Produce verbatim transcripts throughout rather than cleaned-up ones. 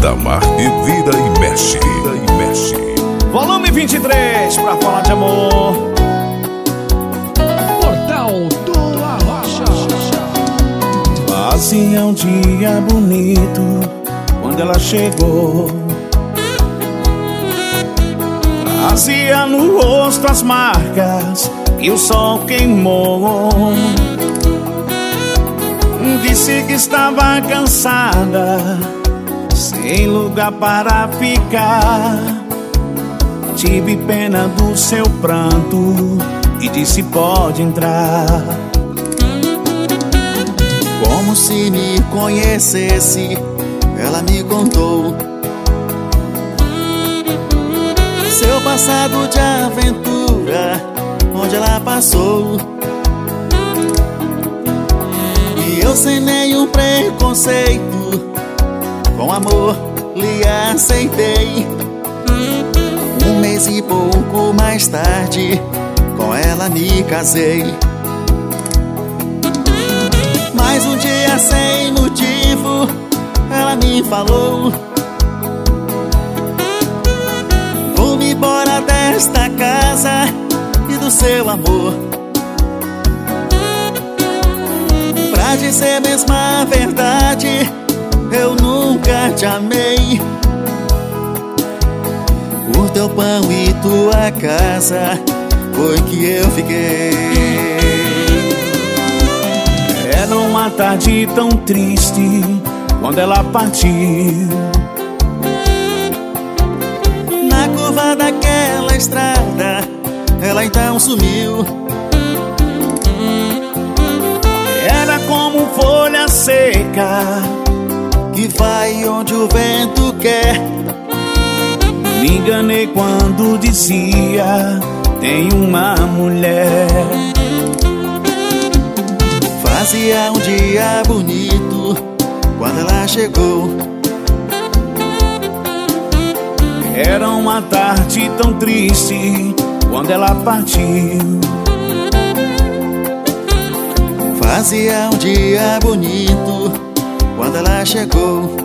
Itamar e Vira e Mexe. Vira e Mexe. Volume vinte e três, pra falar de amor. Portal do Arrocha. Fazia um dia bonito quando ela chegou. Trazia no rosto as marcas que o sol queimou. Disse que estava cansada, sem lugar para ficar. Tive pena do seu pranto e disse pode entrar. Como se me conhecesse, ela me contou seu passado de aventura, onde ela passou. E eu sem nenhum preconceito, com amor lhe aceitei. Um mês e pouco mais tarde, com ela me casei. Mas um dia sem motivo, ela me falou: vou-me embora desta casa e do seu amor. Pra dizer mesmo a verdade, eu nunca te amei. Por teu pão e tua casa foi que eu fiquei. Era uma tarde tão triste quando ela partiu. Na curva daquela estrada, ela então sumiu. Era como folha seca que vai onde o vento quer. Me enganei quando dizia tem uma mulher. Fazia um dia bonito quando ela chegou. Era uma tarde tão triste quando ela partiu. Fazia um dia bonito quando ela chegou.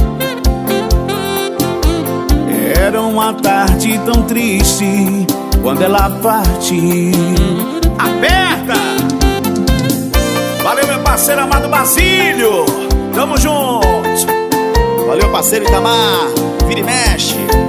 Era uma tarde tão triste quando ela partiu. Aperta! Valeu, meu parceiro amado Basílio. Tamo junto. Valeu, parceiro Itamar. Vira e Mexe.